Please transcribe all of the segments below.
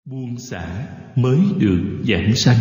Buông xả mới được giảng sanh.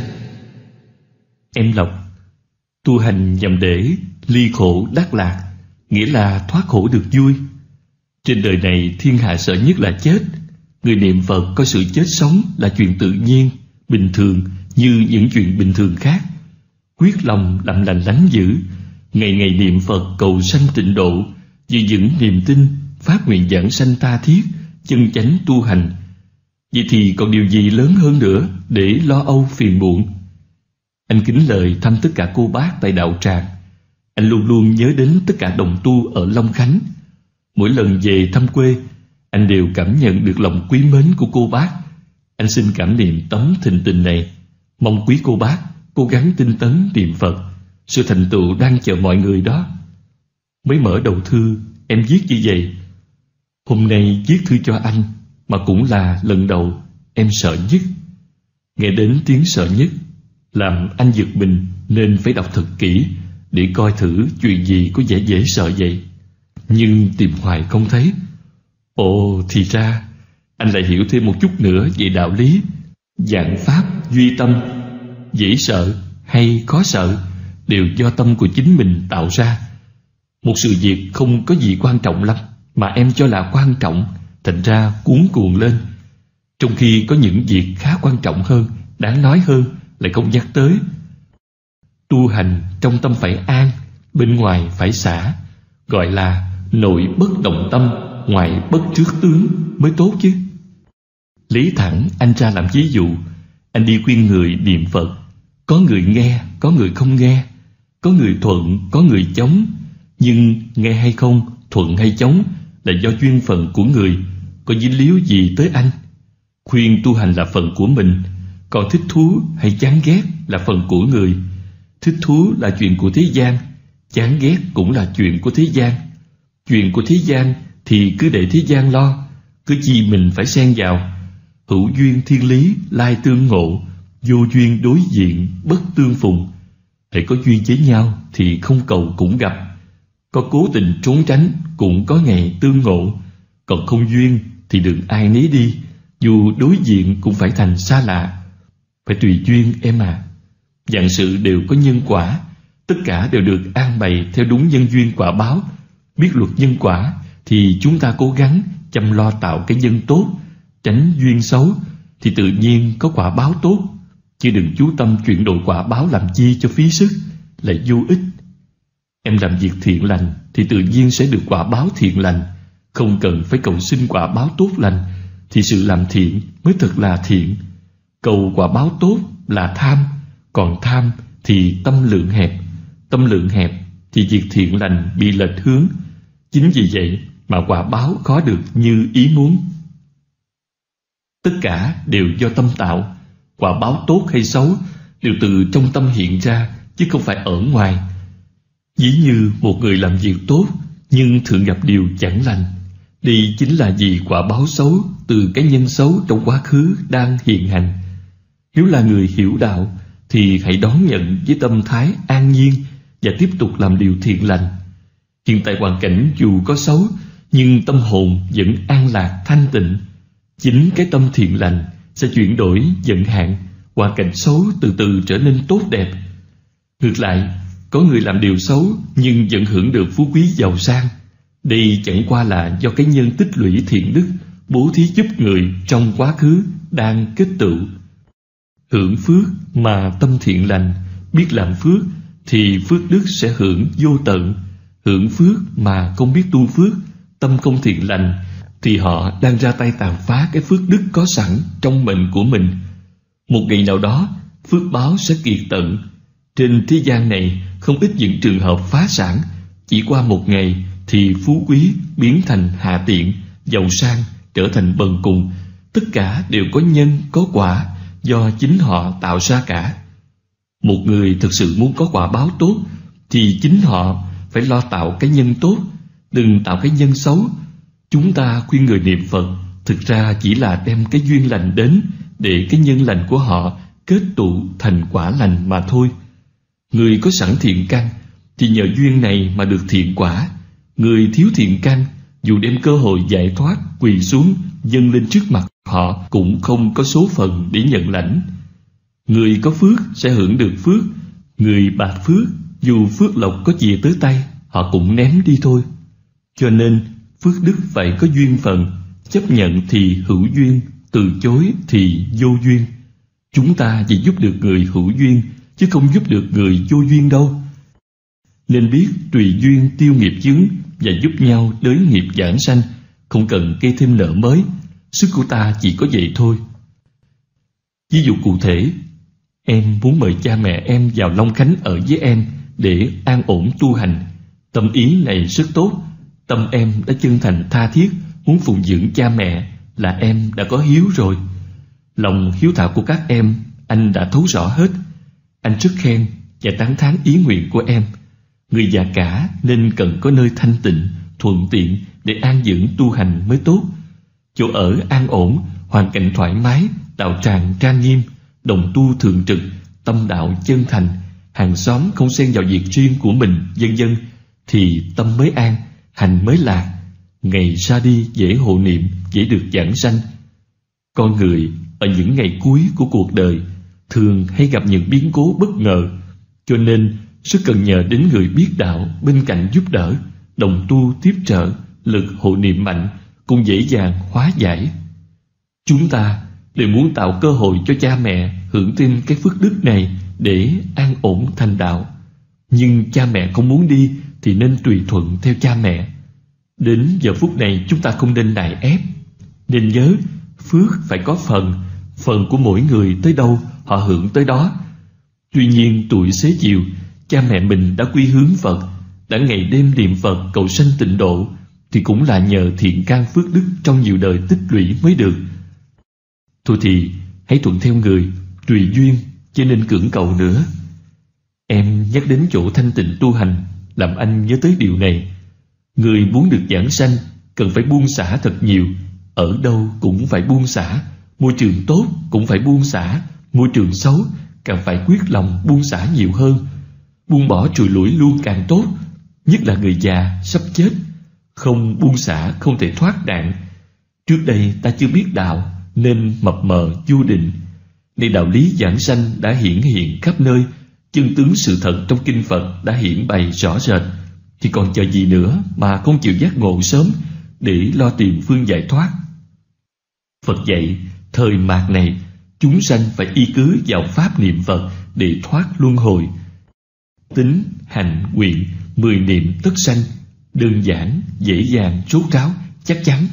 Em Lộc, tu hành nhằm để ly khổ đắc lạc, nghĩa là thoát khổ được vui. Trên đời này thiên hạ sợ nhất là chết. Người niệm Phật coi sự chết sống là chuyện tự nhiên, bình thường như những chuyện bình thường khác. Quyết lòng làm lành lánh dữ, ngày ngày niệm Phật cầu sanh tịnh độ, giữ vững niềm tin, phát nguyện giảng sanh tha thiết, chân chánh tu hành. Vậy thì còn điều gì lớn hơn nữa để lo âu phiền muộn? Anh kính lời thăm tất cả cô bác tại đạo tràng. Anh luôn luôn nhớ đến tất cả đồng tu ở Long Khánh. Mỗi lần về thăm quê, anh đều cảm nhận được lòng quý mến của cô bác. Anh xin cảm niệm tấm thình tình này, mong quý cô bác cố gắng tinh tấn niệm Phật. Sự thành tựu đang chờ mọi người đó. Mới mở đầu thư, em viết như vậy: hôm nay viết thư cho anh, mà cũng là lần đầu em sợ nhất. Nghe đến tiếng sợ nhất làm anh giật mình, nên phải đọc thật kỹ để coi thử chuyện gì có vẻ dễ sợ vậy. Nhưng tìm hoài không thấy. Ồ, thì ra anh lại hiểu thêm một chút nữa về đạo lý vạn pháp duy tâm. Dễ sợ hay khó sợ đều do tâm của chính mình tạo ra. Một sự việc không có gì quan trọng lắm mà em cho là quan trọng, thành ra cuống cuồng lên. Trong khi có những việc khá quan trọng hơn, đáng nói hơn lại không nhắc tới. Tu hành trong tâm phải an, bên ngoài phải xả, gọi là nội bất động tâm, ngoại bất trước tướng mới tốt chứ. Lấy thẳng anh ra làm ví dụ. Anh đi khuyên người niệm Phật, có người nghe, có người không nghe, có người thuận, có người chống. Nhưng nghe hay không, thuận hay chống là do duyên phận của người, có dính líu gì tới anh. Khuyên tu hành là phần của mình, còn thích thú hay chán ghét là phần của người. Thích thú là chuyện của thế gian, chán ghét cũng là chuyện của thế gian. Chuyện của thế gian thì cứ để thế gian lo, cứ chi mình phải xen vào. Hữu duyên thiên lý lai tương ngộ, vô duyên đối diện bất tương phùng. Hãy có duyên với nhau thì không cầu cũng gặp, có cố tình trốn tránh cũng có ngày tương ngộ. Còn không duyên thì đừng ai nấy đi, dù đối diện cũng phải thành xa lạ. Phải tùy duyên em à. Vạn sự đều có nhân quả, tất cả đều được an bày theo đúng nhân duyên quả báo. Biết luật nhân quả thì chúng ta cố gắng chăm lo tạo cái nhân tốt, tránh duyên xấu thì tự nhiên có quả báo tốt. Chứ đừng chú tâm chuyển đổi quả báo làm chi cho phí sức, lại vô ích. Em làm việc thiện lành thì tự nhiên sẽ được quả báo thiện lành. Không cần phải cầu xin quả báo tốt lành, thì sự làm thiện mới thật là thiện. Cầu quả báo tốt là tham, còn tham thì tâm lượng hẹp. Tâm lượng hẹp thì việc thiện lành bị lệch hướng. Chính vì vậy mà quả báo khó được như ý muốn. Tất cả đều do tâm tạo. Quả báo tốt hay xấu đều từ trong tâm hiện ra, chứ không phải ở ngoài. Ví như một người làm việc tốt nhưng thường gặp điều chẳng lành, đây chính là vì quả báo xấu từ cái nhân xấu trong quá khứ đang hiện hành. Nếu là người hiểu đạo thì hãy đón nhận với tâm thái an nhiên và tiếp tục làm điều thiện lành. Hiện tại hoàn cảnh dù có xấu, nhưng tâm hồn vẫn an lạc thanh tịnh. Chính cái tâm thiện lành sẽ chuyển đổi vận hạn, hoàn cảnh xấu từ từ trở nên tốt đẹp. Ngược lại, có người làm điều xấu nhưng vẫn hưởng được phú quý giàu sang. Đây chẳng qua là do cái nhân tích lũy thiện đức, bố thí giúp người trong quá khứ đang kết tựu. Hưởng phước mà tâm thiện lành, biết làm phước thì phước đức sẽ hưởng vô tận. Hưởng phước mà không biết tu phước, tâm không thiện lành, thì họ đang ra tay tàn phá cái phước đức có sẵn trong mệnh của mình. Một ngày nào đó, phước báo sẽ kiệt tận. Trên thế gian này không ít những trường hợp phá sản, chỉ qua một ngày thì phú quý biến thành hạ tiện, giàu sang trở thành bần cùng. Tất cả đều có nhân có quả, do chính họ tạo ra cả. Một người thực sự muốn có quả báo tốt thì chính họ phải lo tạo cái nhân tốt, đừng tạo cái nhân xấu. Chúng ta khuyên người niệm Phật thực ra chỉ là đem cái duyên lành đến, để cái nhân lành của họ kết tụ thành quả lành mà thôi. Người có sẵn thiện căn thì nhờ duyên này mà được thiện quả. Người thiếu thiện căn dù đem cơ hội giải thoát quỳ xuống dâng lên trước mặt họ, cũng không có số phận để nhận lãnh. Người có phước sẽ hưởng được phước, người bạc phước dù phước lộc có chìa tới tay, họ cũng ném đi thôi. Cho nên phước đức phải có duyên phận, chấp nhận thì hữu duyên, từ chối thì vô duyên. Chúng ta chỉ giúp được người hữu duyên, chứ không giúp được người vô duyên đâu. Nên biết tùy duyên tiêu nghiệp chướng và giúp nhau đới nghiệp giảng sanh, không cần gây thêm nợ mới. Sức của ta chỉ có vậy thôi. Ví dụ cụ thể, em muốn mời cha mẹ em vào Long Khánh ở với em để an ổn tu hành. Tâm ý này rất tốt. Tâm em đã chân thành tha thiết muốn phụng dưỡng cha mẹ, là em đã có hiếu rồi. Lòng hiếu thảo của các em anh đã thấu rõ hết. Anh rất khen và tán thán ý nguyện của em. Người già cả nên cần có nơi thanh tịnh, thuận tiện để an dưỡng tu hành mới tốt. Chỗ ở an ổn, hoàn cảnh thoải mái, đạo tràng trang nghiêm, đồng tu thường trực, tâm đạo chân thành, hàng xóm không xen vào việc riêng của mình, vân vân, thì tâm mới an, hành mới lạc. Ngày ra đi dễ hộ niệm, dễ được giảng sanh. Con người ở những ngày cuối của cuộc đời thường hay gặp những biến cố bất ngờ, cho nên rất cần nhờ đến người biết đạo bên cạnh giúp đỡ, đồng tu tiếp trợ, lực hộ niệm mạnh cũng dễ dàng hóa giải. Chúng ta đều muốn tạo cơ hội cho cha mẹ hưởng thêm cái phước đức này để an ổn thành đạo. Nhưng cha mẹ không muốn đi thì nên tùy thuận theo cha mẹ. Đến giờ phút này chúng ta không nên nài ép. Nên nhớ, phước phải có phần, phần của mỗi người tới đâu họ hưởng tới đó. Tuy nhiên tuổi xế chiều, cha mẹ mình đã quy hướng Phật, đã ngày đêm niệm Phật cầu sanh tịnh độ, thì cũng là nhờ thiện căn phước đức trong nhiều đời tích lũy mới được. Thôi thì hãy thuận theo người, tùy duyên, chứ nên cưỡng cầu nữa. Em nhắc đến chỗ thanh tịnh tu hành, làm anh nhớ tới điều này. Người muốn được giảng sanh cần phải buông xả thật nhiều. Ở đâu cũng phải buông xả. Môi trường tốt cũng phải buông xả. Môi trường xấu càng phải quyết lòng buông xả nhiều hơn. Buông bỏ trùi lủi luôn càng tốt. Nhất là người già sắp chết, không buông xả không thể thoát nạn. Trước đây ta chưa biết đạo nên mập mờ vô định. Nay đạo lý giảng sanh đã hiển hiện khắp nơi, chân tướng sự thật trong kinh Phật đã hiển bày rõ rệt, thì còn chờ gì nữa mà không chịu giác ngộ sớm để lo tìm phương giải thoát. Phật dạy thời mạt này chúng sanh phải y cứ vào pháp niệm Phật để thoát luân hồi. Tính, hành, nguyện, 10 niệm tất sanh, đơn giản, dễ dàng, rốt ráo, chắc chắn.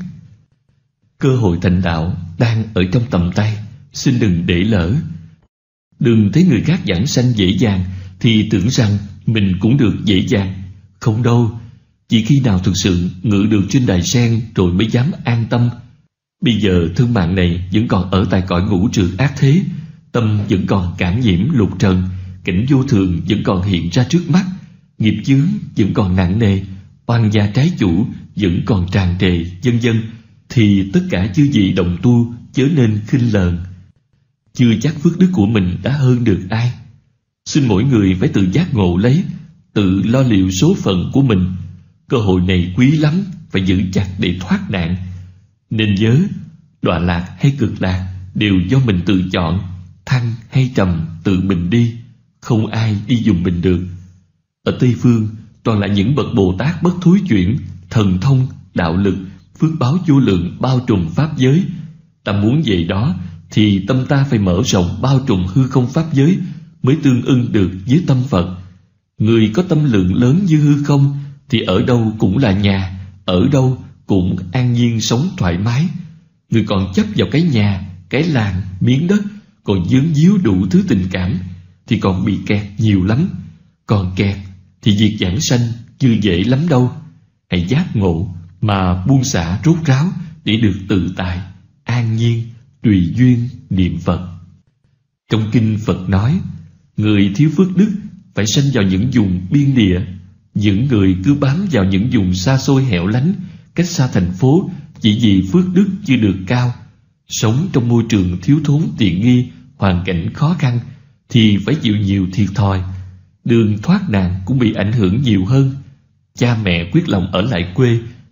Cơ hội thành đạo đang ở trong tầm tay, xin đừng để lỡ. Đừng thấy người khác giảng sanh dễ dàng thì tưởng rằng mình cũng được dễ dàng. Không đâu, chỉ khi nào thực sự ngự được trên đài sen rồi mới dám an tâm. Bây giờ thân mạng này vẫn còn ở tại cõi ngũ trừ ác thế, tâm vẫn còn cảm nhiễm lục trần, cảnh vô thường vẫn còn hiện ra trước mắt, nghiệp chướng vẫn còn nặng nề, oan gia trái chủ vẫn còn tràn trề, vân vân, thì tất cả chư vị đồng tu chớ nên khinh lờn. Chưa chắc phước đức của mình đã hơn được ai. Xin mỗi người phải tự giác ngộ lấy, tự lo liệu số phận của mình. Cơ hội này quý lắm, phải giữ chặt để thoát nạn. Nên nhớ, đọa lạc hay cực lạc đều do mình tự chọn, thăng hay trầm tự mình đi, không ai đi giùm mình được. Ở Tây Phương toàn là những bậc Bồ Tát bất thối chuyển, thần thông, đạo lực, phước báo vô lượng bao trùm pháp giới. Ta muốn về đó thì tâm ta phải mở rộng bao trùm hư không pháp giới mới tương ưng được với tâm Phật. Người có tâm lượng lớn như hư không thì ở đâu cũng là nhà, ở đâu cũng an nhiên sống thoải mái. Người còn chấp vào cái nhà, cái làng, miếng đất, còn dướng díu đủ thứ tình cảm thì còn bị kẹt nhiều lắm. Còn kẹt thì việc giảng sanh chưa dễ lắm đâu. Hãy giác ngộ mà buông xả rốt ráo để được tự tại, an nhiên, tùy duyên niệm Phật. Trong kinh Phật nói, người thiếu phước đức phải sanh vào những vùng biên địa. Những người cứ bám vào những vùng xa xôi hẻo lánh, cách xa thành phố chỉ vì phước đức chưa được cao, sống trong môi trường thiếu thốn tiện nghi, hoàn cảnh khó khăn thì phải chịu nhiều thiệt thòi. Đường thoát nạn cũng bị ảnh hưởng nhiều hơn. Cha mẹ quyết lòng ở lại quê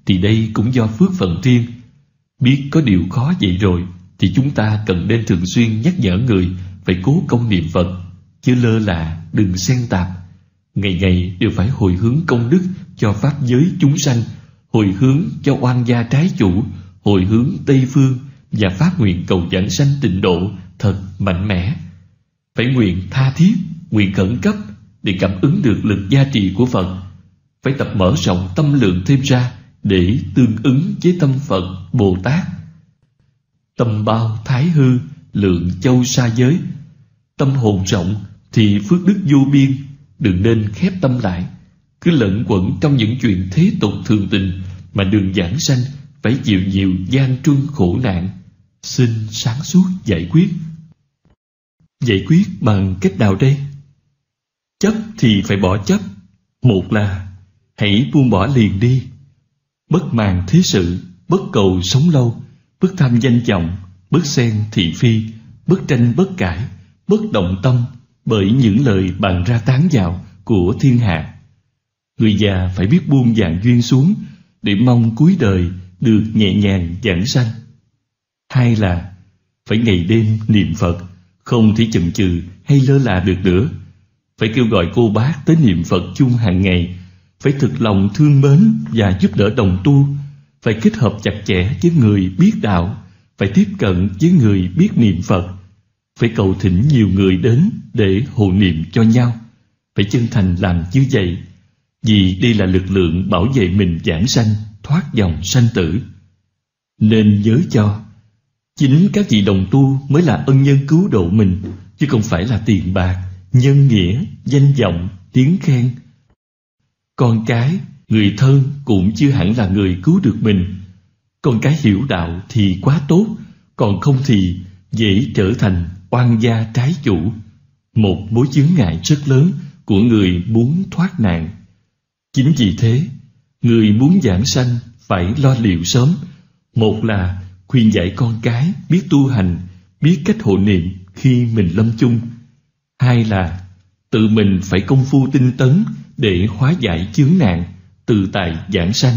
thì đây cũng do phước phận riêng. Biết có điều khó vậy rồi thì chúng ta cần nên thường xuyên nhắc nhở người phải cố công niệm Phật, chứ lơ là đừng xen tạp. Ngày ngày đều phải hồi hướng công đức cho pháp giới chúng sanh, hồi hướng cho oan gia trái chủ, hồi hướng Tây Phương và phát nguyện cầu giảng sanh tịnh độ thật mạnh mẽ. Phải nguyện tha thiết, nguyện khẩn cấp để cảm ứng được lực gia trì của Phật. Phải tập mở rộng tâm lượng thêm ra để tương ứng với tâm Phật Bồ Tát. Tâm bao thái hư, lượng châu sa giới. Tâm hồn rộng thì phước đức vô biên, đừng nên khép tâm lại, cứ lẫn quẩn trong những chuyện thế tục thường tình, mà đường giảng sanh phải chịu nhiều gian truân khổ nạn. Xin sáng suốt giải quyết. Giải quyết bằng cách nào đây? Chấp thì phải bỏ chấp. Một là hãy buông bỏ liền đi. Bất màng thế sự, bất cầu sống lâu, bất tham danh vọng, bất xen thị phi, bất tranh bất cãi, bất động tâm bởi những lời bàn ra tán vào của thiên hạ. Người già phải biết buông vạn duyên xuống để mong cuối đời được nhẹ nhàng giảng sanh. Hai là phải ngày đêm niệm Phật, không thể chần chừ hay lơ là được nữa. Phải kêu gọi cô bác tới niệm Phật chung hàng ngày, phải thực lòng thương mến và giúp đỡ đồng tu, phải kết hợp chặt chẽ với người biết đạo, phải tiếp cận với người biết niệm Phật, phải cầu thỉnh nhiều người đến để hộ niệm cho nhau. Phải chân thành làm như vậy, vì đây là lực lượng bảo vệ mình giảng sanh, thoát dòng sanh tử. Nên nhớ cho, chính các vị đồng tu mới là ân nhân cứu độ mình, chứ không phải là tiền bạc, nhân nghĩa, danh vọng, tiếng khen. Con cái, người thân cũng chưa hẳn là người cứu được mình. Con cái hiểu đạo thì quá tốt, còn không thì dễ trở thành oan gia trái chủ, một mối chướng ngại rất lớn của người muốn thoát nạn. Chính vì thế, người muốn giảng sanh phải lo liệu sớm. Một là khuyên dạy con cái biết tu hành, biết cách hộ niệm khi mình lâm chung. Hai là tự mình phải công phu tinh tấn để hóa giải chướng nạn, tự tại giảng sanh.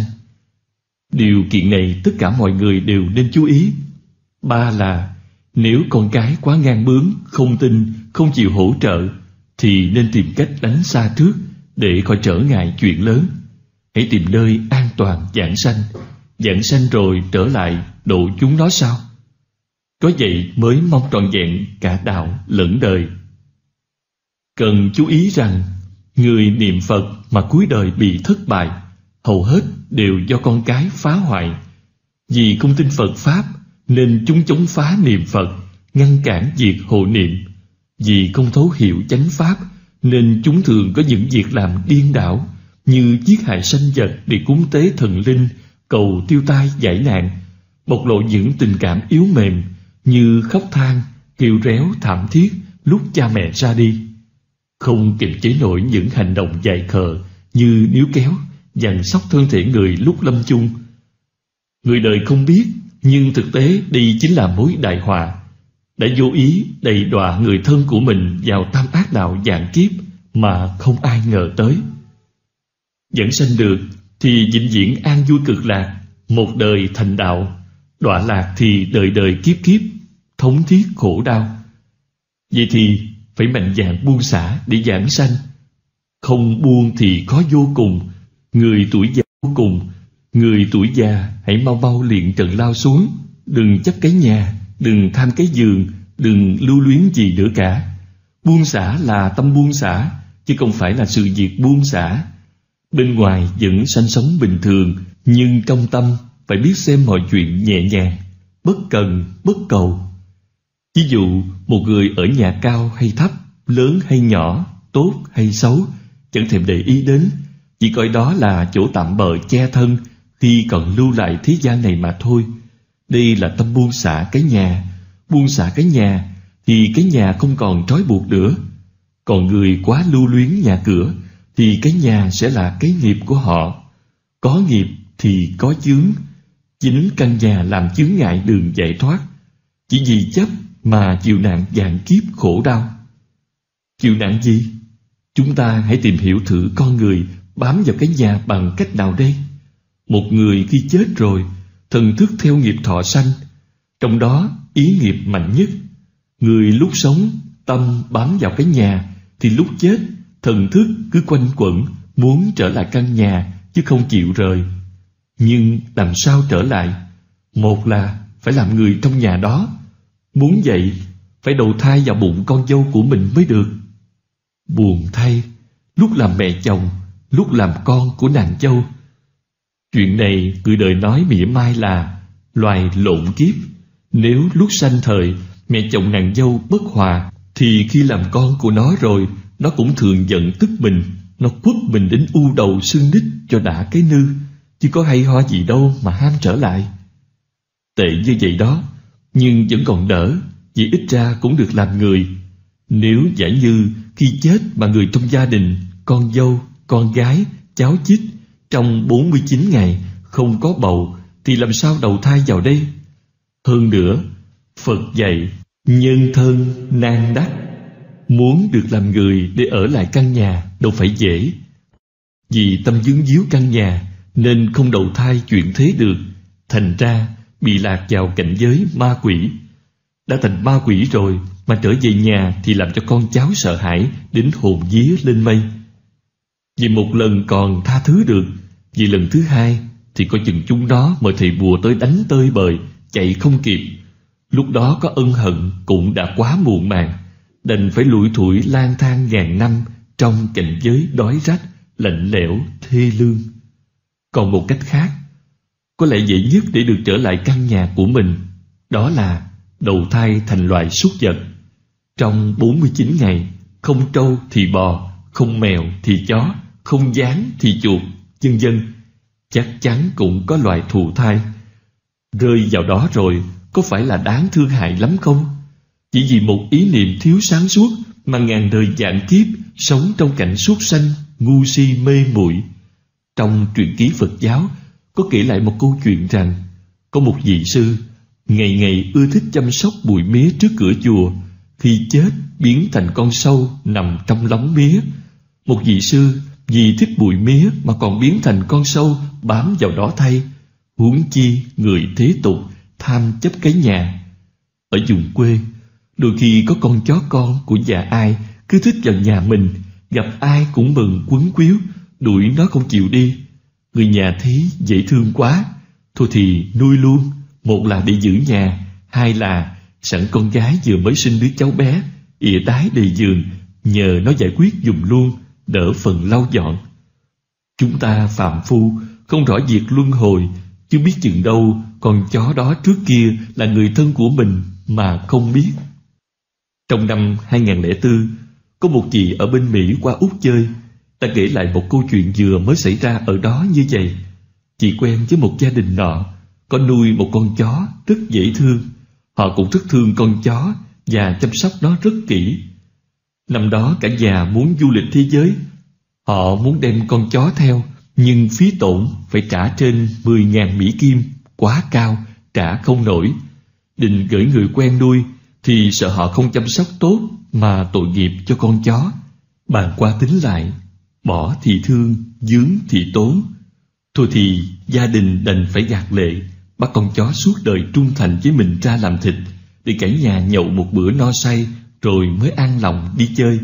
Điều kiện này tất cả mọi người đều nên chú ý. Ba là nếu con cái quá ngang bướng, không tin, không chịu hỗ trợ, thì nên tìm cách đánh xa trước để khỏi trở ngại chuyện lớn. Hãy tìm nơi an toàn giảng sanh rồi trở lại độ chúng nó sao? Có vậy mới mong trọn vẹn cả đạo lẫn đời. Cần chú ý rằng, người niệm Phật mà cuối đời bị thất bại, hầu hết đều do con cái phá hoại. Vì không tin Phật Pháp nên chúng chống phá niệm Phật, ngăn cản việc hộ niệm. Vì không thấu hiểu chánh Pháp nên chúng thường có những việc làm điên đảo, như giết hại sanh vật để cúng tế thần linh, cầu tiêu tai giải nạn, bộc lộ những tình cảm yếu mềm như khóc than, kêu réo thảm thiết lúc cha mẹ ra đi. Không kiềm chế nổi những hành động dại khờ như níu kéo, giằng xóc thân thể người lúc lâm chung. Người đời không biết, nhưng thực tế đây chính là mối đại họa, đã vô ý đầy đọa người thân của mình vào tam ác đạo vạn kiếp mà không ai ngờ tới. Giảng sanh được thì vĩnh viễn an vui cực lạc, một đời thành đạo. Đọa lạc thì đời đời kiếp kiếp thống thiết khổ đau. Vậy thì phải mạnh dạn buông xả để giảng sanh. Không buông thì khó vô cùng. Người tuổi già vô cùng, người tuổi già hãy mau mau luyện trần lao xuống. Đừng chấp cái nhà, đừng tham cái giường, đừng lưu luyến gì nữa cả. Buông xả là tâm buông xả, chứ không phải là sự việc buông xả. Bên ngoài vẫn sanh sống bình thường, nhưng trong tâm phải biết xem mọi chuyện nhẹ nhàng, bất cần, bất cầu. Ví dụ, một người ở nhà cao hay thấp, lớn hay nhỏ, tốt hay xấu, chẳng thèm để ý đến, chỉ coi đó là chỗ tạm bợ che thân khi còn lưu lại thế gian này mà thôi. Đây là tâm buông xả cái nhà. Buông xả cái nhà thì cái nhà không còn trói buộc nữa. Còn người quá lưu luyến nhà cửa thì cái nhà sẽ là cái nghiệp của họ. Có nghiệp thì có chướng. Chính căn nhà làm chướng ngại đường giải thoát. Chỉ vì chấp mà chịu nạn vạn kiếp khổ đau. Chịu nạn gì? Chúng ta hãy tìm hiểu thử con người bám vào cái nhà bằng cách nào đây? Một người khi chết rồi, thần thức theo nghiệp thọ sanh, trong đó ý nghiệp mạnh nhất. Người lúc sống tâm bám vào cái nhà, thì lúc chết thần thức cứ quanh quẩn muốn trở lại căn nhà chứ không chịu rời. Nhưng làm sao trở lại? Một là phải làm người trong nhà đó. Muốn vậy phải đầu thai vào bụng con dâu của mình mới được. Buồn thay, lúc làm mẹ chồng, lúc làm con của nàng dâu. Chuyện này người đời nói mỉa mai là loài lộn kiếp. Nếu lúc sanh thời mẹ chồng nàng dâu bất hòa, thì khi làm con của nó rồi, nó cũng thường giận tức mình. Nó quất mình đến u đầu xương đít cho đã cái nư, chứ có hay ho gì đâu mà ham trở lại. Tệ như vậy đó, nhưng vẫn còn đỡ, vì ít ra cũng được làm người. Nếu giả như khi chết mà người trong gia đình, con dâu, con gái, cháu chích, trong 49 ngày không có bầu, thì làm sao đầu thai vào đây? Hơn nữa, Phật dạy nhân thân nan đắc. Muốn được làm người để ở lại căn nhà đâu phải dễ. Vì tâm dướng díu căn nhà nên không đầu thai chuyển thế được, thành ra bị lạc vào cảnh giới ma quỷ. Đã thành ma quỷ rồi mà trở về nhà thì làm cho con cháu sợ hãi đến hồn vía lên mây. Vì một lần còn tha thứ được, vì lần thứ hai thì coi chừng chúng nó mời thầy bùa tới đánh tơi bời, chạy không kịp. Lúc đó có ân hận cũng đã quá muộn màng, đành phải lủi thủi lang thang ngàn năm trong cảnh giới đói rách, lạnh lẽo, thê lương. Còn một cách khác, có lẽ dễ nhất để được trở lại căn nhà của mình, đó là đầu thai thành loài súc vật. Trong 49 ngày, không trâu thì bò, không mèo thì chó, không gián thì chuột, vân vân. Chắc chắn cũng có loài thụ thai. Rơi vào đó rồi, có phải là đáng thương hại lắm không? Chỉ vì một ý niệm thiếu sáng suốt mà ngàn đời vạn kiếp sống trong cảnh súc sanh, ngu si mê muội. Trong truyện ký Phật giáo có kể lại một câu chuyện rằng có một vị sư ngày ngày ưa thích chăm sóc bụi mía trước cửa chùa. Khi chết biến thành con sâu nằm trong lóng mía. Một vị sư vì thích bụi mía mà còn biến thành con sâu bám vào đó thay. Huống chi người thế tục tham chấp cái nhà. Ở vùng quê, đôi khi có con chó con của nhà ai cứ thích vào nhà mình, gặp ai cũng mừng quấn quýu, đuổi nó không chịu đi. Người nhà thấy dễ thương quá, thôi thì nuôi luôn. Một là để giữ nhà, hai là sẵn con gái vừa mới sinh đứa cháu bé, ỉa đái đầy giường, nhờ nó giải quyết giùm luôn, đỡ phần lau dọn. Chúng ta phàm phu không rõ việc luân hồi, chứ biết chừng đâu con chó đó trước kia là người thân của mình mà không biết. Trong năm 2004, có một chị ở bên Mỹ qua Úc chơi. Ta kể lại một câu chuyện vừa mới xảy ra ở đó như vậy. Chị quen với một gia đình nọ, có nuôi một con chó rất dễ thương. Họ cũng rất thương con chó và chăm sóc nó rất kỹ. Năm đó cả nhà muốn du lịch thế giới. Họ muốn đem con chó theo, nhưng phí tổn phải trả trên 10.000 Mỹ Kim, quá cao, trả không nổi. Định gửi người quen nuôi, thì sợ họ không chăm sóc tốt mà tội nghiệp cho con chó. Bàn qua tính lại, bỏ thì thương, dướng thì tốn. Thôi thì gia đình đành phải gạt lệ, bắt con chó suốt đời trung thành với mình ra làm thịt, để cả nhà nhậu một bữa no say rồi mới an lòng đi chơi.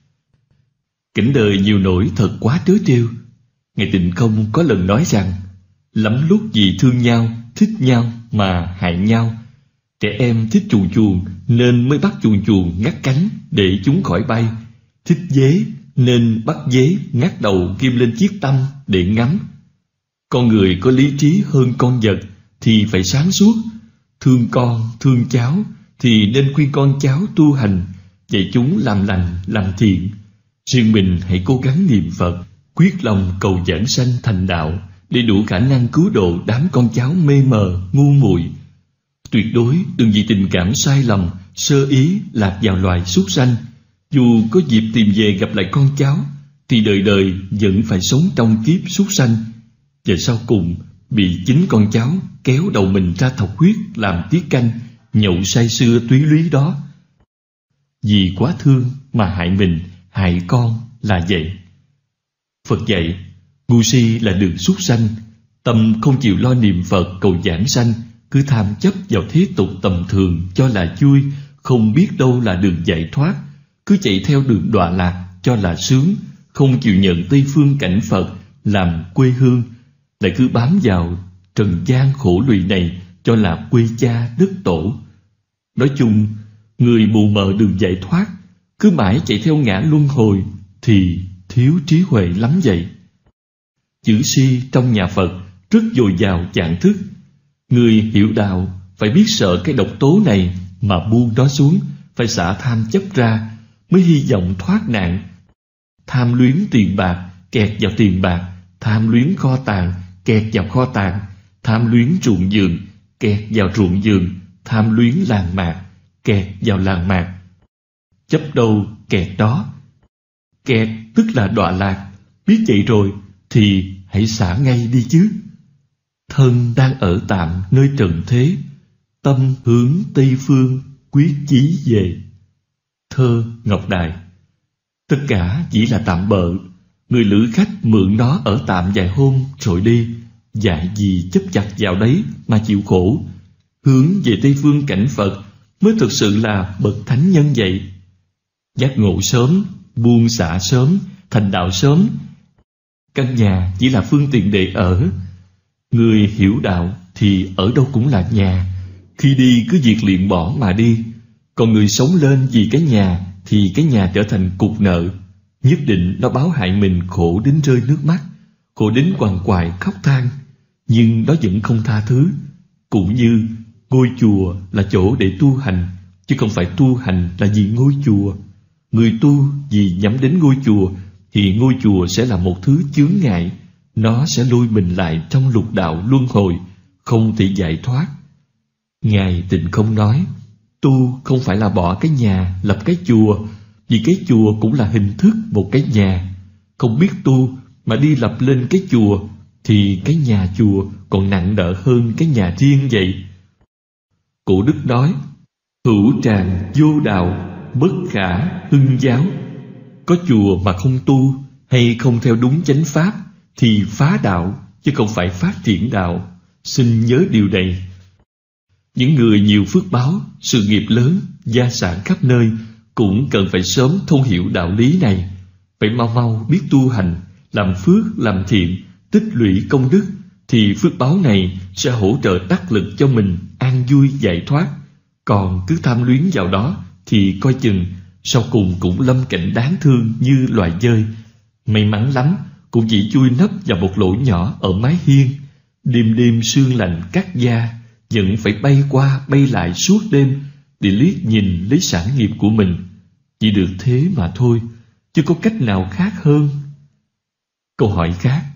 Cảnh đời nhiều nỗi thật quá trớ trêu. Ngài Tịnh Không có lần nói rằng, lắm lúc vì thương nhau, thích nhau mà hại nhau. Trẻ em thích chuồn chuồn nên mới bắt chuồn chuồn ngắt cánh để chúng khỏi bay. Thích dế nên bắt dế ngắt đầu ghim lên chiếc tăm để ngắm. Con người có lý trí hơn con vật thì phải sáng suốt. Thương con, thương cháu thì nên khuyên con cháu tu hành, dạy chúng làm lành, làm thiện. Riêng mình hãy cố gắng niệm Phật, quyết lòng cầu giảng sanh thành đạo, để đủ khả năng cứu độ đám con cháu mê mờ, ngu muội. Tuyệt đối đừng vì tình cảm sai lầm, sơ ý lạc vào loài súc sanh. Dù có dịp tìm về gặp lại con cháu, thì đời đời vẫn phải sống trong kiếp súc sanh, và sau cùng bị chính con cháu kéo đầu mình ra thọc huyết làm tiết canh, nhậu say sưa túy lúy đó. Vì quá thương mà hại mình, hại con là vậy. Phật dạy, ngu si là đường súc sanh, Tâm không chịu lo niệm Phật cầu giảng sanh, cứ tham chấp vào thế tục tầm thường cho là vui, không biết đâu là đường giải thoát, cứ chạy theo đường đọa lạc cho là sướng, không chịu nhận Tây phương cảnh Phật làm quê hương, lại cứ bám vào trần gian khổ lụy này cho là quê cha đất tổ. Nói chung, người mù mờ đường giải thoát, cứ mãi chạy theo ngã luân hồi thì thiếu trí huệ lắm vậy. Chữ si trong nhà Phật rất dồi dào trạng thức. Người hiểu đạo phải biết sợ cái độc tố này mà buông nó xuống, phải xả tham chấp ra mới hy vọng thoát nạn. Tham luyến tiền bạc, kẹt vào tiền bạc; tham luyến kho tàng, kẹt vào kho tàng; tham luyến ruộng vườn, kẹt vào ruộng vườn; tham luyến làng mạc, kẹt vào làng mạc. Chấp đâu kẹt đó. Kẹt tức là đọa lạc, biết vậy rồi thì hãy xả ngay đi chứ. Thân đang ở tạm nơi trần thế, tâm hướng Tây phương quyết chí về. Thơ Ngọc Đài. Tất cả chỉ là tạm bợ, người lữ khách mượn nó ở tạm vài hôm rồi đi, dại gì chấp chặt vào đấy mà chịu khổ. Hướng về Tây phương cảnh Phật mới thực sự là bậc thánh nhân vậy. Giác ngộ sớm, buông xả sớm, thành đạo sớm. Căn nhà chỉ là phương tiện để ở. Người hiểu đạo thì ở đâu cũng là nhà, khi đi cứ việc luyện bỏ mà đi. Còn người sống lên vì cái nhà thì cái nhà trở thành cục nợ. Nhất định nó báo hại mình khổ đến rơi nước mắt, khổ đến quằn quại khóc than, nhưng nó vẫn không tha thứ. Cũng như ngôi chùa là chỗ để tu hành, chứ không phải tu hành là vì ngôi chùa. Người tu vì nhắm đến ngôi chùa thì ngôi chùa sẽ là một thứ chướng ngại, nó sẽ lôi mình lại trong lục đạo luân hồi, không thể giải thoát. Ngài Tịnh Không nói, tu không phải là bỏ cái nhà lập cái chùa, vì cái chùa cũng là hình thức một cái nhà. Không biết tu mà đi lập lên cái chùa thì cái nhà chùa còn nặng nợ hơn cái nhà riêng vậy. Cổ Đức nói, hữu tràng vô đạo, bất khả hưng giáo. Có chùa mà không tu hay không theo đúng chánh pháp thì phá đạo, chứ không phải phát triển đạo. Xin nhớ điều này. Những người nhiều phước báo, sự nghiệp lớn, gia sản khắp nơi cũng cần phải sớm thông hiểu đạo lý này. Phải mau mau biết tu hành, làm phước, làm thiện, tích lũy công đức, thì phước báo này sẽ hỗ trợ đắc lực cho mình an vui giải thoát. Còn cứ tham luyến vào đó thì coi chừng sau cùng cũng lâm cảnh đáng thương như loài dơi. May mắn lắm cũng chỉ chui nấp vào một lỗ nhỏ ở mái hiên. Đêm đêm sương lạnh cắt da, vẫn phải bay qua bay lại suốt đêm để liếc nhìn lấy sản nghiệp của mình. Chỉ được thế mà thôi, chứ có cách nào khác hơn. Câu hỏi khác.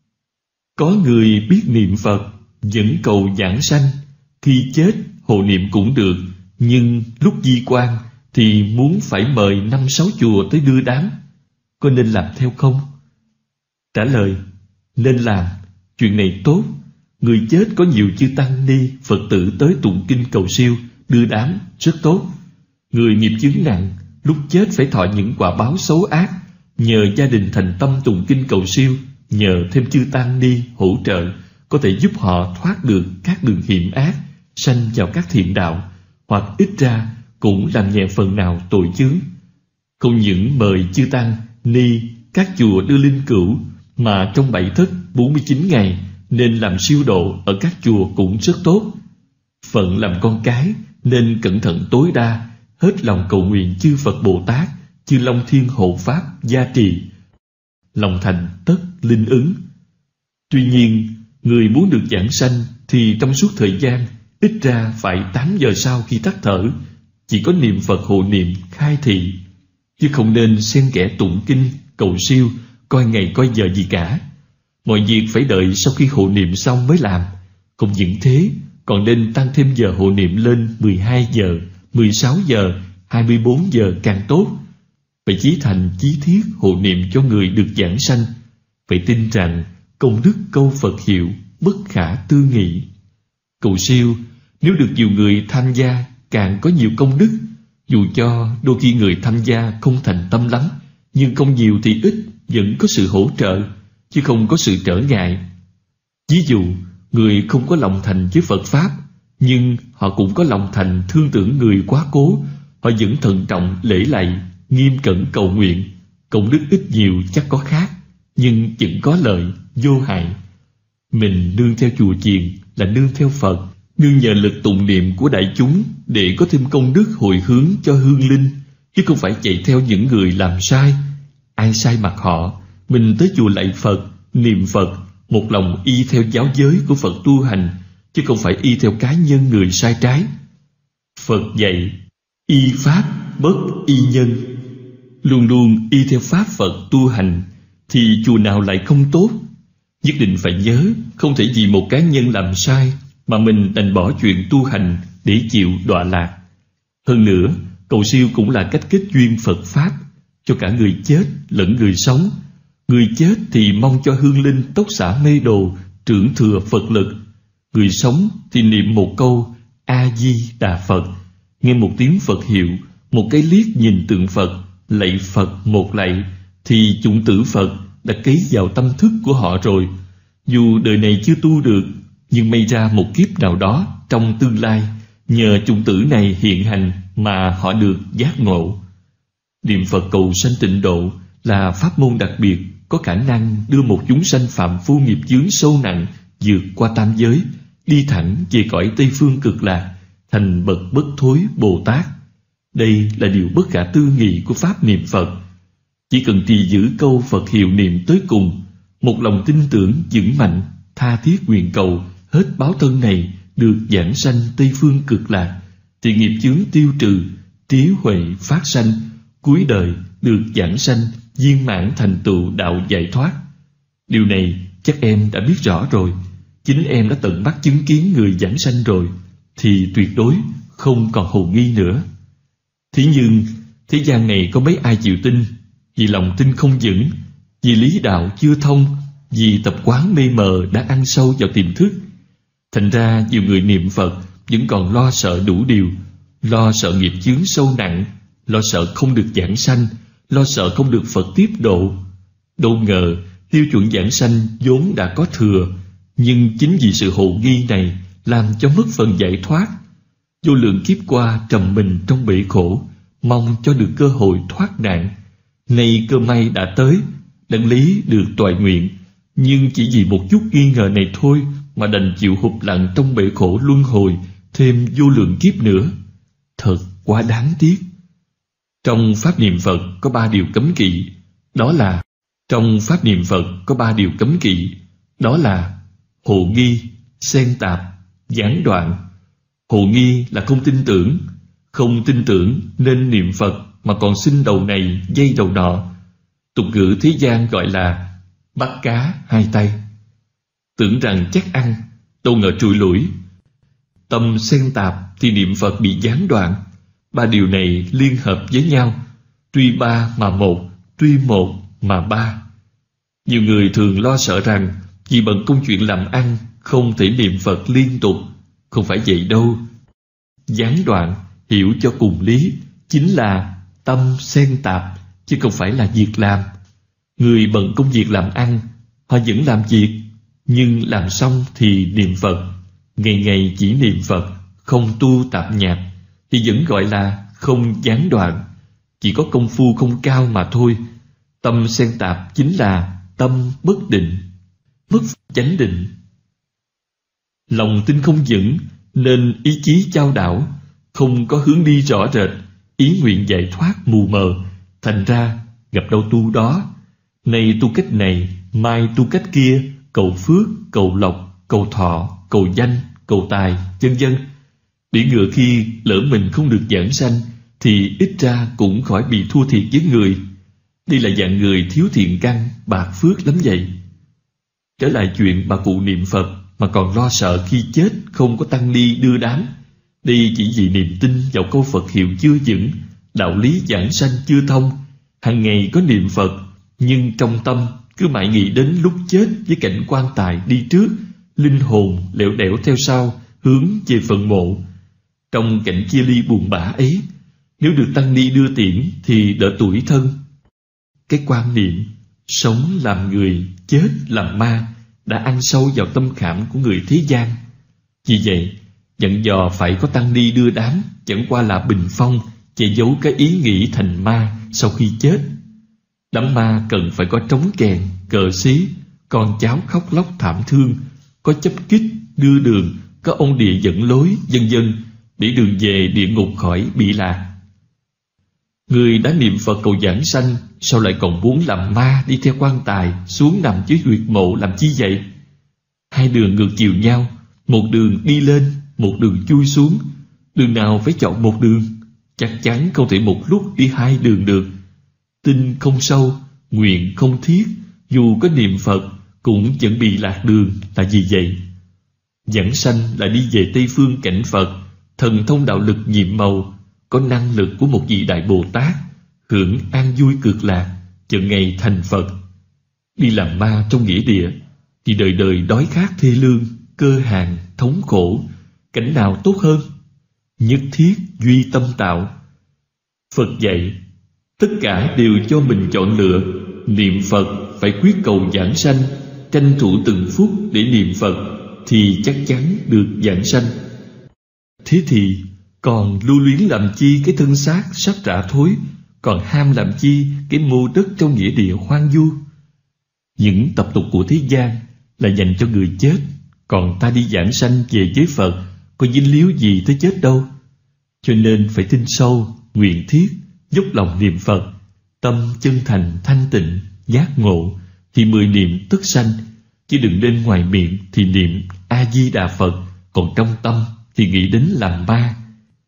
Có người biết niệm Phật, vẫn cầu giảng sanh, khi chết hộ niệm cũng được, nhưng lúc di quan thì muốn phải mời 5-6 chùa tới đưa đám. Có nên làm theo không? Trả lời, nên làm. Chuyện này tốt. Người chết có nhiều chư tăng ni, Phật tử tới tụng kinh cầu siêu, đưa đám, rất tốt. Người nghiệp chướng nặng, lúc chết phải thọ những quả báo xấu ác, nhờ gia đình thành tâm tụng kinh cầu siêu, nhờ thêm chư tăng ni hỗ trợ, có thể giúp họ thoát được các đường hiểm ác, sanh vào các thiện đạo, hoặc ít ra cũng làm nhẹ phần nào tội chướng. Không những mời chư tăng, ni, các chùa đưa linh cữu, mà trong 7 thất 49 ngày nên làm siêu độ ở các chùa cũng rất tốt. Phận làm con cái nên cẩn thận tối đa, hết lòng cầu nguyện chư Phật Bồ Tát, chư Long Thiên hộ pháp gia trì. Lòng thành tất linh ứng. Tuy nhiên, người muốn được giảng sanh thì trong suốt thời gian ít ra phải 8 giờ sau khi tắt thở, chỉ có niệm Phật hộ niệm khai thị, chứ không nên xen kẽ tụng kinh cầu siêu, coi ngày coi giờ gì cả. Mọi việc phải đợi sau khi hộ niệm xong mới làm. Không những thế, còn nên tăng thêm giờ hộ niệm lên 12 giờ, 16 giờ, 24 giờ càng tốt. Phải chí thành chí thiết hộ niệm cho người được giảng sanh. Phải tin rằng công đức câu Phật hiệu bất khả tư nghị. Cầu siêu, nếu được nhiều người tham gia càng có nhiều công đức. Dù cho đôi khi người tham gia không thành tâm lắm, nhưng công nhiều thì ít vẫn có sự hỗ trợ, chứ không có sự trở ngại. Ví dụ, người không có lòng thành với Phật Pháp, nhưng họ cũng có lòng thành thương tưởng người quá cố. Họ vẫn thận trọng lễ lạy, nghiêm cẩn cầu nguyện. Công đức ít nhiều chắc có khác, nhưng vẫn có lợi, vô hại. Mình nương theo chùa chiền là nương theo Phật, nương nhờ lực tụng niệm của đại chúng để có thêm công đức hồi hướng cho hương linh, chứ không phải chạy theo những người làm sai. Ai sai mặc họ, mình tới chùa lạy Phật, niệm Phật, một lòng y theo giáo giới của Phật tu hành, chứ không phải y theo cá nhân người sai trái. Phật dạy y pháp bất y nhân, luôn luôn y theo pháp Phật tu hành, thì chùa nào lại không tốt. Nhất định phải nhớ, không thể vì một cá nhân làm sai mà mình đành bỏ chuyện tu hành để chịu đọa lạc. Hơn nữa, cầu siêu cũng là cách kết duyên Phật Pháp cho cả người chết lẫn người sống. Người chết thì mong cho hương linh tốc xả mê đồ, trưởng thừa Phật lực. Người sống thì niệm một câu A-di-đà Phật, nghe một tiếng Phật hiệu, một cái liếc nhìn tượng Phật, lạy Phật một lạy, thì chủng tử Phật đã cấy vào tâm thức của họ rồi. Dù đời này chưa tu được, nhưng may ra một kiếp nào đó trong tương lai, nhờ chủng tử này hiện hành mà họ được giác ngộ. Niệm Phật cầu sanh tịnh độ là pháp môn đặc biệt, có khả năng đưa một chúng sanh phạm phu nghiệp chướng sâu nặng vượt qua tam giới, đi thẳng về cõi Tây Phương Cực Lạc, thành bậc bất thối Bồ Tát. Đây là điều bất khả tư nghị của pháp niệm Phật. Chỉ cần trì giữ câu Phật hiệu niệm tới cùng, một lòng tin tưởng vững mạnh, tha thiết nguyện cầu hết báo thân này được giảng sanh Tây Phương Cực Lạc, thì nghiệp chướng tiêu trừ, trí huệ phát sanh, cuối đời được giảng sanh viên mãn thành tựu đạo giải thoát. Điều này chắc em đã biết rõ rồi. Chính em đã tận mắt chứng kiến người giảng sanh rồi, thì tuyệt đối không còn hồ nghi nữa. Thế nhưng thế gian này có mấy ai chịu tin, vì lòng tin không vững, vì lý đạo chưa thông, vì tập quán mê mờ đã ăn sâu vào tiềm thức. Thành ra nhiều người niệm Phật vẫn còn lo sợ đủ điều, lo sợ nghiệp chướng sâu nặng, lo sợ không được giảng sanh, lo sợ không được Phật tiếp độ. Đâu ngờ tiêu chuẩn giảng sanh vốn đã có thừa, nhưng chính vì sự hồ nghi này làm cho mất phần giải thoát. Vô lượng kiếp qua trầm mình trong bể khổ, mong cho được cơ hội thoát nạn. Nay cơ may đã tới, đặng lý được toại nguyện, nhưng chỉ vì một chút nghi ngờ này thôi mà đành chịu hụp lặn trong bể khổ luân hồi thêm vô lượng kiếp nữa. Thật quá đáng tiếc. Trong pháp niệm Phật có 3 điều cấm kỵ, đó là hồ nghi, xen tạp, gián đoạn. Hồ nghi là không tin tưởng, không tin tưởng nên niệm Phật mà còn xin đầu này dây đầu nọ. Tục ngữ thế gian gọi là bắt cá hai tay. Tưởng rằng chắc ăn, đâu ngờ trụi lủi. Tâm xen tạp thì niệm Phật bị gián đoạn. 3 điều này liên hợp với nhau, tuy 3 mà 1, tuy 1 mà 3. Nhiều người thường lo sợ rằng vì bận công chuyện làm ăn không thể niệm Phật liên tục. Không phải vậy đâu. Gián đoạn hiểu cho cùng lý chính là tâm xen tạp, chứ không phải là việc làm. Người bận công việc làm ăn, họ vẫn làm việc, nhưng làm xong thì niệm Phật. Ngày ngày chỉ niệm Phật, không tu tạp nhạp, thì vẫn gọi là không gián đoạn. Chỉ có công phu không cao mà thôi. Tâm xen tạp chính là tâm bất định, mất chánh định. Lòng tin không vững nên ý chí chao đảo, không có hướng đi rõ rệt, ý nguyện giải thoát mù mờ. Thành ra gặp đâu tu đó, nay tu cách này, mai tu cách kia, cầu phước, cầu lộc, cầu thọ, cầu danh, cầu tài, vân vân. Để ngừa khi lỡ mình không được giảng sanh, thì ít ra cũng khỏi bị thua thiệt với người. Đây là dạng người thiếu thiện căn, bạc phước lắm vậy. Trở lại chuyện bà cụ niệm Phật mà còn lo sợ khi chết không có tăng ni đưa đám. Đây chỉ vì niềm tin vào câu Phật hiệu chưa vững, đạo lý giảng sanh chưa thông. Hàng ngày có niệm Phật, nhưng trong tâm cứ mãi nghĩ đến lúc chết với cảnh quan tài đi trước, linh hồn lẻo đẻo theo sau, hướng về phần mộ. Trong cảnh chia ly buồn bã ấy, nếu được tăng ni đưa tiễn thì đỡ tủi thân. Cái quan niệm sống làm người, chết làm ma đã ăn sâu vào tâm khảm của người thế gian. Vì vậy, dặn dò phải có tăng ni đưa đám chẳng qua là bình phong che giấu cái ý nghĩ thành ma sau khi chết. Đám ma cần phải có trống kèn, cờ xí, con cháu khóc lóc thảm thương, có chấp kích, đưa đường, có ông địa dẫn lối, vân vân, để đường về địa ngục khỏi bị lạc. Người đã niệm Phật cầu giảng sanh, sao lại còn muốn làm ma đi theo quan tài xuống nằm dưới huyệt mộ làm chi vậy? Hai đường ngược chiều nhau, một đường đi lên, một đường chui xuống. Đường nào phải chọn một đường? Chắc chắn không thể một lúc đi hai đường được. Tin không sâu, nguyện không thiết, dù có niệm Phật cũng vẫn bị lạc đường là gì vậy? Giảng sanh là đi về Tây Phương cảnh Phật, thần thông đạo lực nhiệm màu, có năng lực của một vị Đại Bồ Tát, hưởng an vui cực lạc, chờ ngày thành Phật. Đi làm ma trong nghĩa địa thì đời đời đói khát thê lương, cơ hàn, thống khổ, cảnh nào tốt hơn? Nhất thiết duy tâm tạo. Phật dạy, tất cả đều cho mình chọn lựa. Niệm Phật phải quyết cầu giảng sanh, tranh thủ từng phút để niệm Phật thì chắc chắn được giảng sanh. Thế thì còn lưu luyến làm chi cái thân xác sắp rã thối, còn ham làm chi cái mô đất trong nghĩa địa hoang vu? Những tập tục của thế gian là dành cho người chết, còn ta đi giảng sanh về với Phật có dính líu gì tới chết đâu. Cho nên phải tin sâu, nguyện thiết, dốc lòng niệm Phật, tâm chân thành thanh tịnh, giác ngộ thì 10 niệm tất sanh, chứ đừng nên ngoài miệng thì niệm A Di Đà Phật, còn trong tâm thì nghĩ đến làm ma.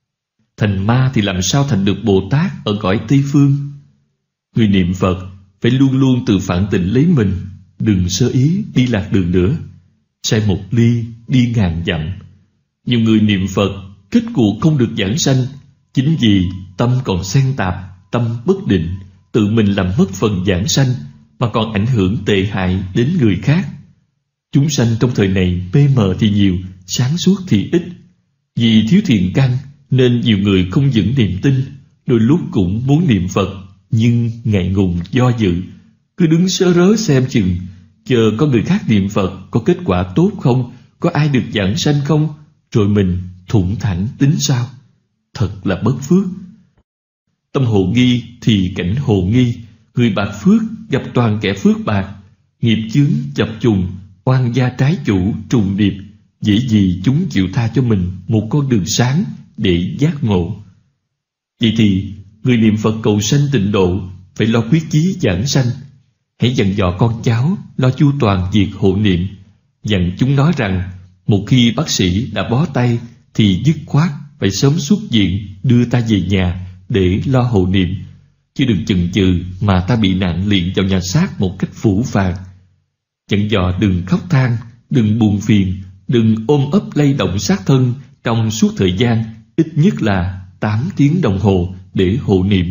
Thành ma thì làm sao thành được Bồ Tát ở cõi Tây Phương? Người niệm Phật phải luôn luôn tự phản tỉnh lấy mình, đừng sơ ý đi lạc đường nữa. Sai một ly đi ngàn dặm. Nhiều người niệm Phật kết cuộc không được giảng sanh, chính vì tâm còn xen tạp, tâm bất định, tự mình làm mất phần giảng sanh, mà còn ảnh hưởng tệ hại đến người khác. Chúng sanh trong thời này mê mờ thì nhiều, sáng suốt thì ít. Vì thiếu thiện căn nên nhiều người không vững niềm tin, đôi lúc cũng muốn niệm Phật nhưng ngại ngùng do dự, cứ đứng sớ rớ xem chừng, chờ có người khác niệm Phật có kết quả tốt không, có ai được giảng sanh không, rồi mình thủng thẳng tính sao? Thật là bất phước. Tâm hồ nghi thì cảnh hồ nghi, người bạc phước gặp toàn kẻ phước bạc, nghiệp chướng chập trùng, oan gia trái chủ trùng điệp, dễ gì chúng chịu tha cho mình một con đường sáng để giác ngộ. Vậy thì người niệm Phật cầu sanh tịnh độ phải lo quyết chí giảng sanh. Hãy dặn dò con cháu lo chu toàn việc hộ niệm, dặn chúng nó rằng một khi bác sĩ đã bó tay thì dứt khoát phải sớm xuất viện đưa ta về nhà để lo hộ niệm, chứ đừng chần chừ mà ta bị nạn liền vào nhà xác một cách phũ phàng. Dặn dò đừng khóc than, đừng buồn phiền, đừng ôm ấp lay động xác thân trong suốt thời gian ít nhất là 8 tiếng đồng hồ để hộ niệm.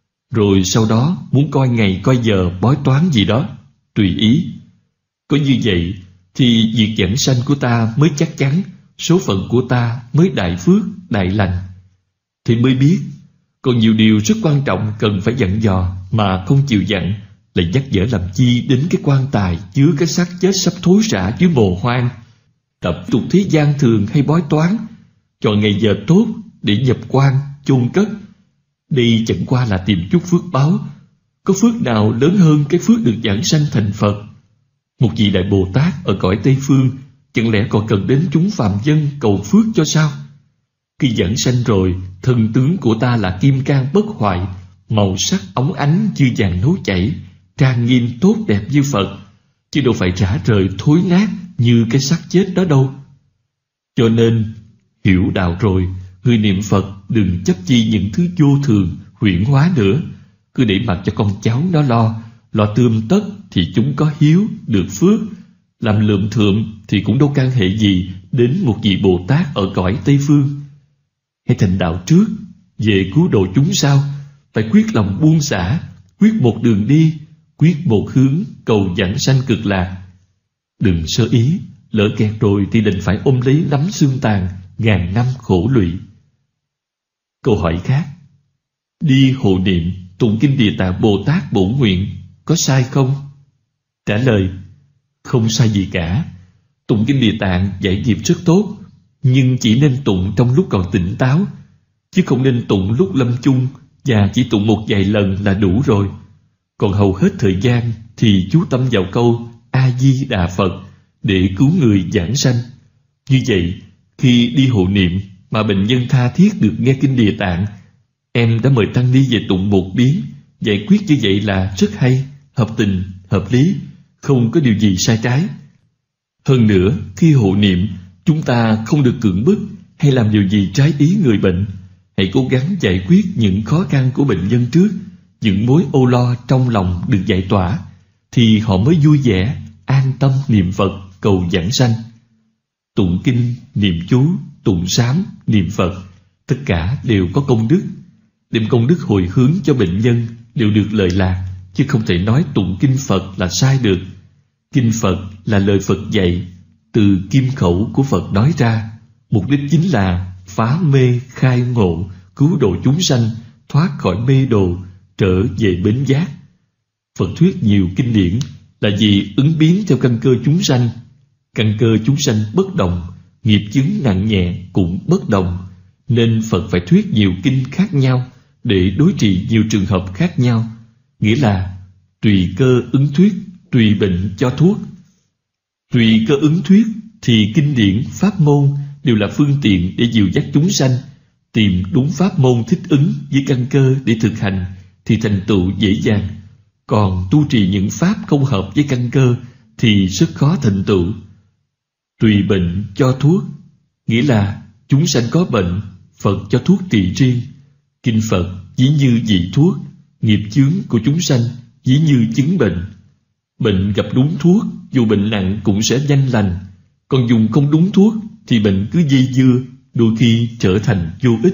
Rồi sau đó muốn coi ngày coi giờ bói toán gì đó, tùy ý. Có như vậy thì việc giảng sanh của ta mới chắc chắn, số phận của ta mới đại phước, đại lành. Thì mới biết, còn nhiều điều rất quan trọng cần phải dặn dò mà không chịu dặn, lại nhắc nhở làm chi đến cái quan tài chứa cái xác chết sắp thối rã dưới mồ hoang. Tập tục thế gian thường hay bói toán, chọn ngày giờ tốt để nhập quan, chôn cất. Đây chẳng qua là tìm chút phước báo. Có phước nào lớn hơn cái phước được giảng sanh thành Phật? Một vị Đại Bồ Tát ở cõi Tây Phương chẳng lẽ còn cần đến chúng phàm dân cầu phước cho sao? Khi giảng sanh rồi, thân tướng của ta là kim cang bất hoại, màu sắc óng ánh như vàng nấu chảy, trang nghiêm tốt đẹp như Phật, chứ đâu phải rã rời thối nát như cái xác chết đó đâu. Cho nên hiểu đạo rồi, người niệm Phật đừng chấp chi những thứ vô thường huyễn hóa nữa, cứ để mặc cho con cháu nó lo tươm tất thì chúng có hiếu được phước, làm lượm thượm thì cũng đâu can hệ gì đến một vị Bồ Tát ở cõi Tây Phương. Hãy thành đạo trước, về cứu độ chúng sau, phải quyết lòng buông xả, quyết một đường đi, quyết một hướng cầu giảng sanh cực lạc. Đừng sơ ý, lỡ kẹt rồi thì định phải ôm lấy nắm xương tàn, ngàn năm khổ lụy. Câu hỏi khác: đi hộ niệm tụng kinh Địa Tạng Bồ Tát bổn nguyện có sai không? Trả lời: không sai gì cả. Tụng kinh Địa Tạng giải nghiệp rất tốt, nhưng chỉ nên tụng trong lúc còn tỉnh táo, chứ không nên tụng lúc lâm chung và chỉ tụng một vài lần là đủ rồi. Còn hầu hết thời gian thì chú tâm vào câu A-di-đà Phật để cứu người giảng sanh. Như vậy, khi đi hộ niệm mà bệnh nhân tha thiết được nghe kinh Địa Tạng, em đã mời tăng ni về tụng một biến. Giải quyết như vậy là rất hay, hợp tình, hợp lý, không có điều gì sai trái. Hơn nữa, khi hộ niệm, chúng ta không được cưỡng bức hay làm điều gì trái ý người bệnh. Hãy cố gắng giải quyết những khó khăn của bệnh nhân trước, những mối âu lo trong lòng được giải tỏa, thì họ mới vui vẻ, an tâm niệm Phật cầu giảng sanh. Tụng kinh, niệm chú, tụng sám, niệm Phật, tất cả đều có công đức. Đem công đức hồi hướng cho bệnh nhân đều được lợi lạc, chứ không thể nói tụng kinh Phật là sai được. Kinh Phật là lời Phật dạy, từ kim khẩu của Phật nói ra, mục đích chính là phá mê khai ngộ, cứu độ chúng sanh, thoát khỏi mê đồ, trở về bến giác. Phật thuyết nhiều kinh điển là vì ứng biến theo căn cơ chúng sanh. Căn cơ chúng sanh bất đồng, nghiệp chướng nặng nhẹ cũng bất đồng, nên Phật phải thuyết nhiều kinh khác nhau để đối trị nhiều trường hợp khác nhau. Nghĩa là tùy cơ ứng thuyết, tùy bệnh cho thuốc. Tùy cơ ứng thuyết thì kinh điển, pháp môn đều là phương tiện để dìu dắt chúng sanh. Tìm đúng pháp môn thích ứng với căn cơ để thực hành thì thành tựu dễ dàng. Còn tu trì những pháp không hợp với căn cơ thì rất khó thành tựu. Tùy bệnh cho thuốc, nghĩa là chúng sanh có bệnh, Phật cho thuốc trị riêng. Kinh Phật ví như vị thuốc, nghiệp chướng của chúng sanh ví như chứng bệnh. Bệnh gặp đúng thuốc, dù bệnh nặng cũng sẽ nhanh lành. Còn dùng không đúng thuốc thì bệnh cứ dây dưa, đôi khi trở thành vô ích.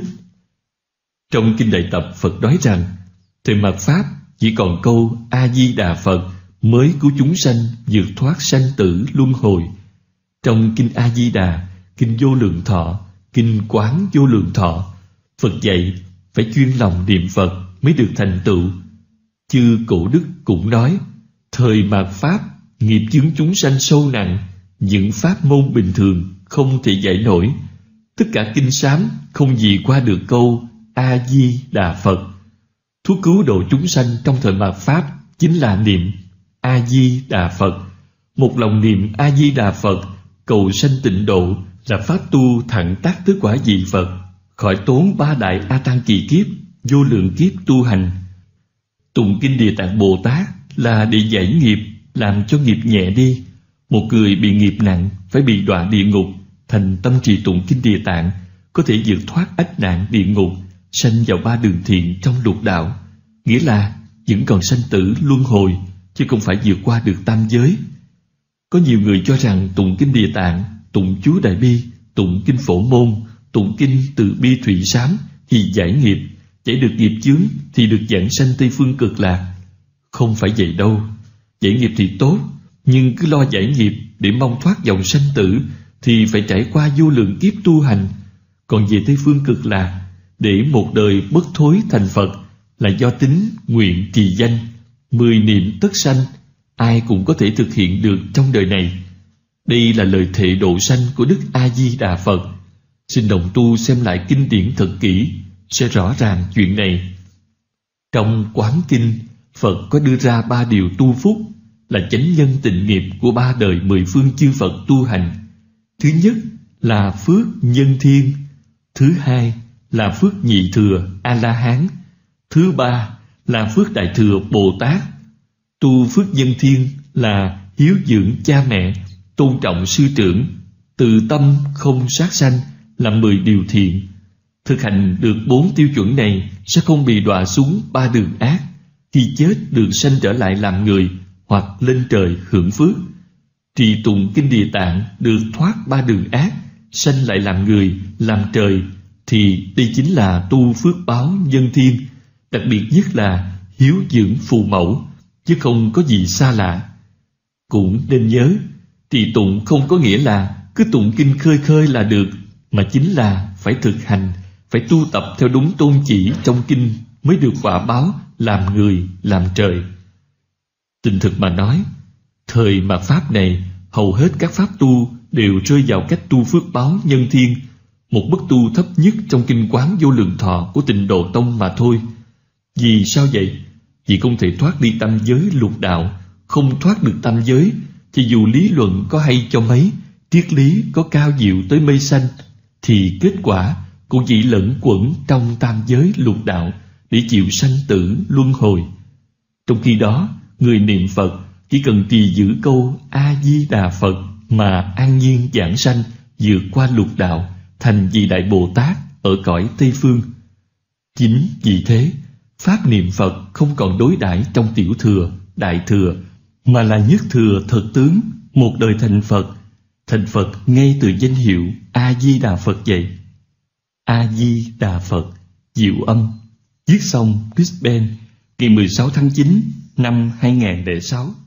Trong Kinh Đại Tập, Phật nói rằng thời mạt Pháp chỉ còn câu A-di-đà Phật mới cứu chúng sanh vượt thoát sanh tử luân hồi. Trong Kinh A-di-đà, Kinh Vô Lượng Thọ, Kinh Quán Vô Lượng Thọ, Phật dạy phải chuyên lòng niệm Phật mới được thành tựu. Chư Cổ Đức cũng nói, thời mạt Pháp, nghiệp chướng chúng sanh sâu nặng, những pháp môn bình thường không thể giải nổi. Tất cả kinh sám không gì qua được câu A-di-đà Phật. Thuốc cứu độ chúng sanh trong thời mạt Pháp chính là niệm A-di-đà Phật. Một lòng niệm A-di-đà Phật, cầu sanh tịnh độ là pháp tu thẳng tác tới quả vị Phật, khỏi tốn 3 đại A Tăng kỳ kiếp, vô lượng kiếp tu hành. Tụng kinh Địa Tạng Bồ Tát là để giải nghiệp, làm cho nghiệp nhẹ đi. Một người bị nghiệp nặng phải bị đọa địa ngục, thành tâm trì tụng kinh Địa Tạng có thể vượt thoát ách nạn địa ngục, sanh vào 3 đường thiện trong lục đạo. Nghĩa là vẫn còn sanh tử luân hồi, chứ không phải vượt qua được tam giới. Có nhiều người cho rằng tụng kinh Địa Tạng, tụng chú Đại Bi, tụng kinh Phổ Môn, tụng kinh Từ Bi Thủy Sám thì giải nghiệp, giải được nghiệp chướng thì được giảng sanh Tây Phương Cực Lạc. Không phải vậy đâu. Giải nghiệp thì tốt, nhưng cứ lo giải nghiệp để mong thoát dòng sanh tử thì phải trải qua vô lượng kiếp tu hành. Còn về Tây Phương Cực Lạc, để một đời bất thối thành Phật là do tính nguyện trì danh, 10 niệm tất sanh, ai cũng có thể thực hiện được trong đời này. Đây là lời thệ độ sanh của Đức A-di-đà Phật. Xin đồng tu xem lại kinh điển thật kỹ, sẽ rõ ràng chuyện này. Trong Quán Kinh, Phật có đưa ra 3 điều tu phúc, là chánh nhân tịnh nghiệp của 3 đời 10 phương chư Phật tu hành. Thứ nhất là phước nhân thiên, thứ hai là phước nhị thừa A-la-hán, thứ ba là phước đại thừa Bồ Tát. Tu phước nhân thiên là hiếu dưỡng cha mẹ, tôn trọng sư trưởng, từ tâm không sát sanh là 10 điều thiện. Thực hành được 4 tiêu chuẩn này sẽ không bị đọa xuống 3 đường ác, khi chết được sanh trở lại làm người hoặc lên trời hưởng phước. Trì tụng kinh Địa Tạng được thoát 3 đường ác, sanh lại làm người, làm trời, thì đây chính là tu phước báo nhân thiên. Đặc biệt nhất là hiếu dưỡng phù mẫu, chứ không có gì xa lạ. Cũng nên nhớ, trì tụng không có nghĩa là cứ tụng kinh khơi khơi là được, mà chính là phải thực hành, phải tu tập theo đúng tôn chỉ trong kinh mới được quả báo làm người, làm trời. Tình thực mà nói, thời mạt Pháp này hầu hết các pháp tu đều rơi vào cách tu phước báo nhân thiên, một mức tu thấp nhất trong kinh quán Vô Lượng Thọ của Tịnh Độ Tông mà thôi. Vì sao vậy? Vì không thể thoát đi tam giới lục đạo. Không thoát được tam giới thì dù lý luận có hay cho mấy, triết lý có cao diệu tới mây xanh, thì kết quả cũng chỉ lẫn quẩn trong tam giới lục đạo để chịu sanh tử luân hồi. Trong khi đó, người niệm Phật chỉ cần trì giữ câu A-di-đà Phật mà an nhiên vãng sanh, vượt qua lục đạo, thành vị Đại Bồ Tát ở cõi Tây Phương. Chính vì thế, pháp niệm Phật không còn đối đãi trong tiểu thừa, đại thừa, mà là nhất thừa thật tướng, một đời thành Phật. Thành Phật ngay từ danh hiệu A-di-đà Phật vậy. A-di-đà Phật, diệu âm. Viết xong Brisbane, ngày 16 tháng 9 năm 2006.